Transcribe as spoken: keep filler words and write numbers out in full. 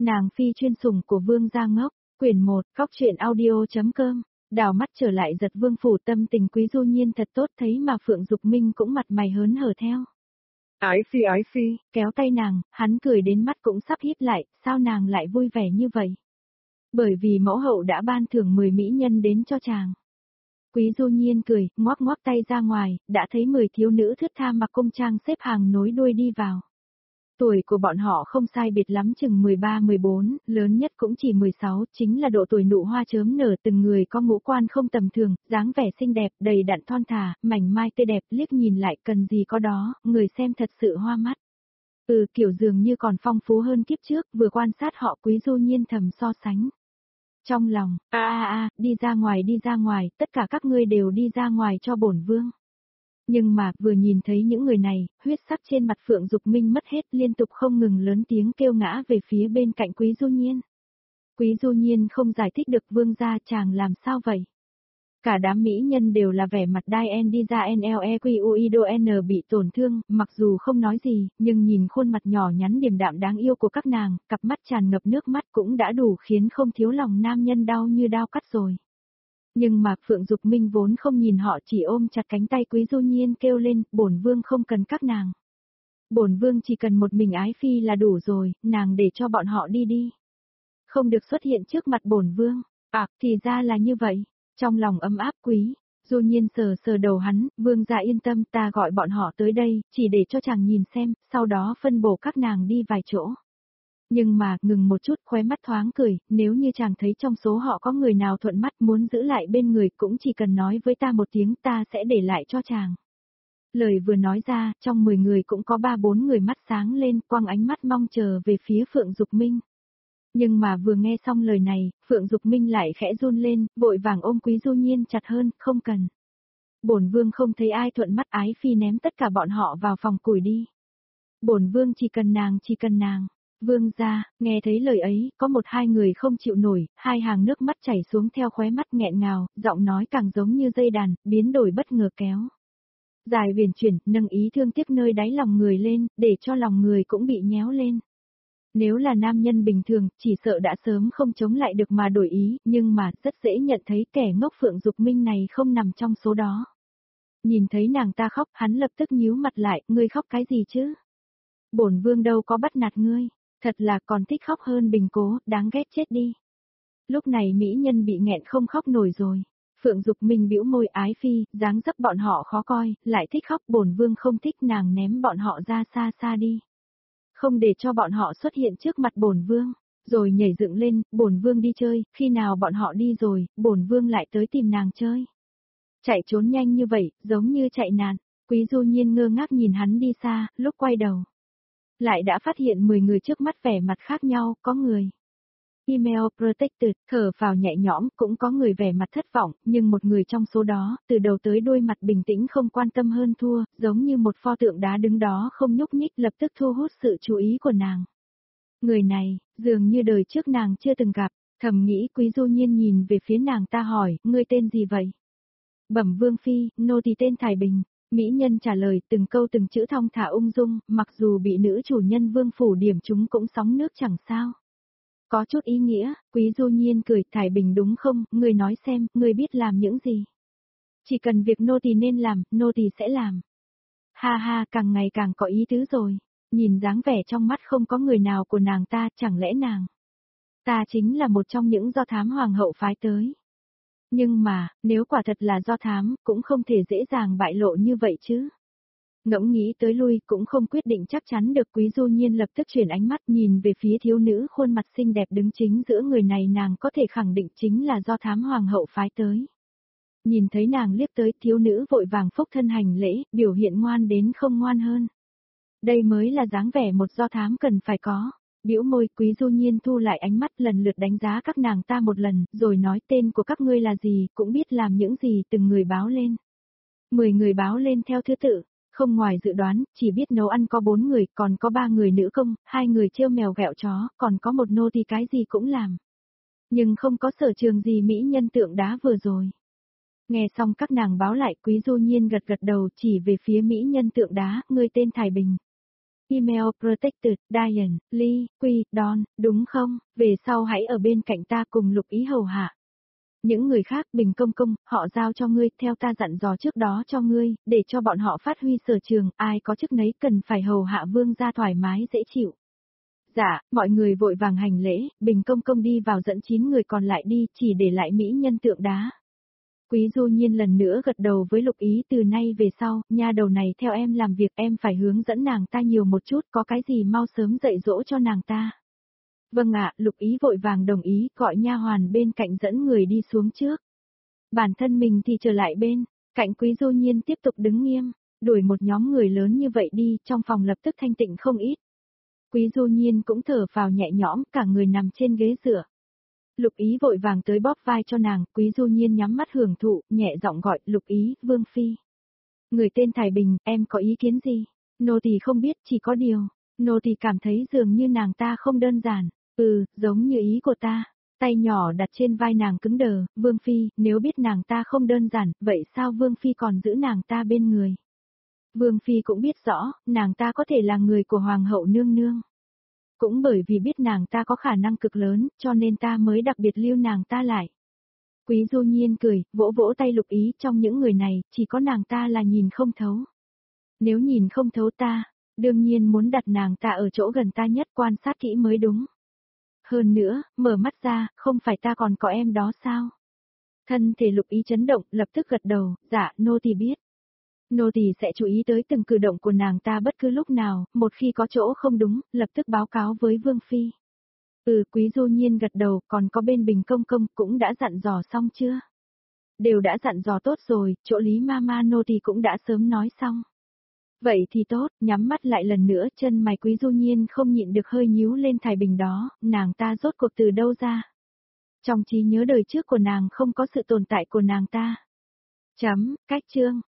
Nàng phi chuyên sủng của vương gia ngốc, quyển một, Cóc truyện audio.com, đào mắt trở lại giật vương phủ tâm tình Quý Du Nhiên thật tốt thấy mà Phượng Dục Minh cũng mặt mày hớn hở theo. Ái phi ái phi, kéo tay nàng, hắn cười đến mắt cũng sắp híp lại, sao nàng lại vui vẻ như vậy? Bởi vì mẫu hậu đã ban thưởng mười mỹ nhân đến cho chàng. Quý Du Nhiên cười, ngoắc ngoắc tay ra ngoài, đã thấy mười thiếu nữ thướt tha mặc cung trang xếp hàng nối đuôi đi vào. Tuổi của bọn họ không sai biệt lắm chừng mười ba mười bốn, lớn nhất cũng chỉ mười sáu, chính là độ tuổi nụ hoa chớm nở, từng người có ngũ quan không tầm thường, dáng vẻ xinh đẹp, đầy đặn thon thả, mảnh mai tươi đẹp, liếc nhìn lại cần gì có đó, người xem thật sự hoa mắt. Ừ, kiểu dường như còn phong phú hơn kiếp trước, vừa quan sát họ Quý Du Nhiên thầm so sánh. Trong lòng, a a a, đi ra ngoài đi ra ngoài, tất cả các ngươi đều đi ra ngoài cho bổn vương. Nhưng mà, vừa nhìn thấy những người này, huyết sắc trên mặt Phượng Dục Minh mất hết, liên tục không ngừng lớn tiếng kêu ngã về phía bên cạnh Quý Du Nhiên. Quý Du Nhiên không giải thích được vương gia chàng làm sao vậy. Cả đám mỹ nhân đều là vẻ mặt đai en đi ra nlequido n bị tổn thương, mặc dù không nói gì, nhưng nhìn khuôn mặt nhỏ nhắn điềm đạm đáng yêu của các nàng, cặp mắt tràn ngập nước mắt cũng đã đủ khiến không thiếu lòng nam nhân đau như đao cắt rồi. Nhưng mà Phượng Dục Minh vốn không nhìn họ, chỉ ôm chặt cánh tay Quý Du Nhiên kêu lên, bổn vương không cần các nàng. Bổn vương chỉ cần một mình ái phi là đủ rồi, nàng để cho bọn họ đi đi. Không được xuất hiện trước mặt bổn vương. À, thì ra là như vậy. Trong lòng ấm áp Quý Du Nhiên sờ sờ đầu hắn, vương gia yên tâm, ta gọi bọn họ tới đây, chỉ để cho chàng nhìn xem, sau đó phân bổ các nàng đi vài chỗ. Nhưng mà, ngừng một chút, khóe mắt thoáng cười, nếu như chàng thấy trong số họ có người nào thuận mắt muốn giữ lại bên người cũng chỉ cần nói với ta một tiếng, ta sẽ để lại cho chàng. Lời vừa nói ra, trong mười người cũng có ba bốn người mắt sáng lên, quăng ánh mắt mong chờ về phía Phượng Dục Minh. Nhưng mà vừa nghe xong lời này, Phượng Dục Minh lại khẽ run lên, vội vàng ôm Quý Du Nhiên chặt hơn, không cần. Bổn vương không thấy ai thuận mắt, ái phi ném tất cả bọn họ vào phòng củi đi. Bổn vương chỉ cần nàng, chỉ cần nàng. Vương gia, nghe thấy lời ấy, có một hai người không chịu nổi, hai hàng nước mắt chảy xuống theo khóe mắt nghẹn ngào, giọng nói càng giống như dây đàn, biến đổi bất ngờ kéo. Dài viền chuyển, nâng ý thương tiếc nơi đáy lòng người lên, để cho lòng người cũng bị nhéo lên. Nếu là nam nhân bình thường, chỉ sợ đã sớm không chống lại được mà đổi ý, nhưng mà rất dễ nhận thấy kẻ ngốc Phượng Dục Minh này không nằm trong số đó. Nhìn thấy nàng ta khóc, hắn lập tức nhíu mặt lại, ngươi khóc cái gì chứ? Bổn vương đâu có bắt nạt ngươi. Thật là còn thích khóc hơn Bình Cố, đáng ghét chết đi. Lúc này mỹ nhân bị nghẹn không khóc nổi rồi. Phượng Dục Minh bĩu môi ái phi, dáng dấp bọn họ khó coi, lại thích khóc, bổn vương không thích, nàng ném bọn họ ra xa xa đi. Không để cho bọn họ xuất hiện trước mặt bổn vương, rồi nhảy dựng lên, bổn vương đi chơi, khi nào bọn họ đi rồi, bổn vương lại tới tìm nàng chơi. Chạy trốn nhanh như vậy, giống như chạy nạn. Quý Du Nhiên ngơ ngác nhìn hắn đi xa, lúc quay đầu lại đã phát hiện mười người trước mắt vẻ mặt khác nhau, có người email protected, thở phào nhẹ nhõm, cũng có người vẻ mặt thất vọng, nhưng một người trong số đó, từ đầu tới đuôi mặt bình tĩnh không quan tâm hơn thua, giống như một pho tượng đá đứng đó không nhúc nhích, lập tức thu hút sự chú ý của nàng. Người này, dường như đời trước nàng chưa từng gặp, thầm nghĩ. Quý Du Nhiên nhìn về phía nàng ta hỏi, ngươi tên gì vậy? Bẩm vương phi, nô tỳ tên Thái Bình. Mỹ nhân trả lời từng câu từng chữ thong thả ung dung, mặc dù bị nữ chủ nhân vương phủ điểm chúng cũng sóng nước chẳng sao. Có chút ý nghĩa, Quý Du Nhiên cười, Thái Bình đúng không, ngươi nói xem, ngươi biết làm những gì? Chỉ cần việc nô tỳ nên làm, nô tỳ sẽ làm. Ha ha, càng ngày càng có ý tứ rồi. Nhìn dáng vẻ trong mắt không có người nào của nàng ta, chẳng lẽ nàng ta chính là một trong những do thám hoàng hậu phái tới. Nhưng mà, nếu quả thật là do thám, cũng không thể dễ dàng bại lộ như vậy chứ. Ngẫm nghĩ tới lui, cũng không quyết định chắc chắn được. Quý Du Nhiên lập tức chuyển ánh mắt nhìn về phía thiếu nữ khuôn mặt xinh đẹp đứng chính giữa người này, nàng có thể khẳng định chính là do thám hoàng hậu phái tới. Nhìn thấy nàng liếc tới, thiếu nữ vội vàng phúc thân hành lễ, biểu hiện ngoan đến không ngoan hơn. Đây mới là dáng vẻ một do thám cần phải có. Bĩu môi, Quý Du Nhiên thu lại ánh mắt lần lượt đánh giá các nàng ta một lần, rồi nói tên của các ngươi là gì, cũng biết làm những gì, từng người báo lên. Mười người báo lên theo thứ tự, không ngoài dự đoán, chỉ biết nấu ăn có bốn người, còn có ba người nữ công, hai người trêu mèo ghẹo chó, còn có một nô tỳ cái gì cũng làm. Nhưng không có sở trường gì mỹ nhân tượng đá vừa rồi. Nghe xong các nàng báo lại, Quý Du Nhiên gật gật đầu chỉ về phía mỹ nhân tượng đá, ngươi tên Thái Bình. Email Protected, Diane, Lee, Quy, Don, đúng không? Về sau hãy ở bên cạnh ta cùng Lục Ý hầu hạ. Những người khác, Bình Công Công, họ giao cho ngươi, theo ta dặn dò trước đó cho ngươi, để cho bọn họ phát huy sở trường, ai có chức nấy cần phải hầu hạ vương gia thoải mái dễ chịu. Dạ, mọi người vội vàng hành lễ, Bình Công Công đi vào dẫn chín người còn lại đi, chỉ để lại mỹ nhân tượng đá. Quý Du Nhiên lần nữa gật đầu với Lục Ý, từ nay về sau, nha đầu này theo em làm việc, em phải hướng dẫn nàng ta nhiều một chút, có cái gì mau sớm dạy dỗ cho nàng ta. Vâng ạ, Lục Ý vội vàng đồng ý, gọi nha hoàn bên cạnh dẫn người đi xuống trước. Bản thân mình thì trở lại bên, cạnh Quý Du Nhiên tiếp tục đứng nghiêm, đuổi một nhóm người lớn như vậy đi, trong phòng lập tức thanh tịnh không ít. Quý Du Nhiên cũng thở vào nhẹ nhõm, cả người nằm trên ghế dựa. Lục Ý vội vàng tới bóp vai cho nàng, Quý Du Nhiên nhắm mắt hưởng thụ, nhẹ giọng gọi, Lục Ý, Vương Phi. Người tên Thái Bình, em có ý kiến gì? Nô tỳ không biết, chỉ có điều, nô tỳ cảm thấy dường như nàng ta không đơn giản. Ừ, giống như ý của ta. Tay nhỏ đặt trên vai nàng cứng đờ, Vương Phi, nếu biết nàng ta không đơn giản, vậy sao Vương Phi còn giữ nàng ta bên người? Vương Phi cũng biết rõ, nàng ta có thể là người của Hoàng hậu nương nương. Cũng bởi vì biết nàng ta có khả năng cực lớn, cho nên ta mới đặc biệt lưu nàng ta lại. Quý Du Nhiên cười, vỗ vỗ tay Lục Ý, trong những người này, chỉ có nàng ta là nhìn không thấu. Nếu nhìn không thấu ta, đương nhiên muốn đặt nàng ta ở chỗ gần ta nhất, quan sát kỹ mới đúng. Hơn nữa, mở mắt ra, không phải ta còn có em đó sao? Thân thể Lục Ý chấn động, lập tức gật đầu, dạ, nô tỳ biết. Nô tỳ sẽ chú ý tới từng cử động của nàng ta bất cứ lúc nào, một khi có chỗ không đúng, lập tức báo cáo với Vương Phi. Ừ, Quý Du Nhiên gật đầu, còn có bên Bình Công Công cũng đã dặn dò xong chưa? Đều đã dặn dò tốt rồi, chỗ Lý Mama nô tỳ cũng đã sớm nói xong. Vậy thì tốt, nhắm mắt lại lần nữa, chân mày Quý Du Nhiên không nhịn được hơi nhíu lên Thái Bình đó, nàng ta rốt cuộc từ đâu ra? Trong trí nhớ đời trước của nàng không có sự tồn tại của nàng ta. Chấm, cách chương.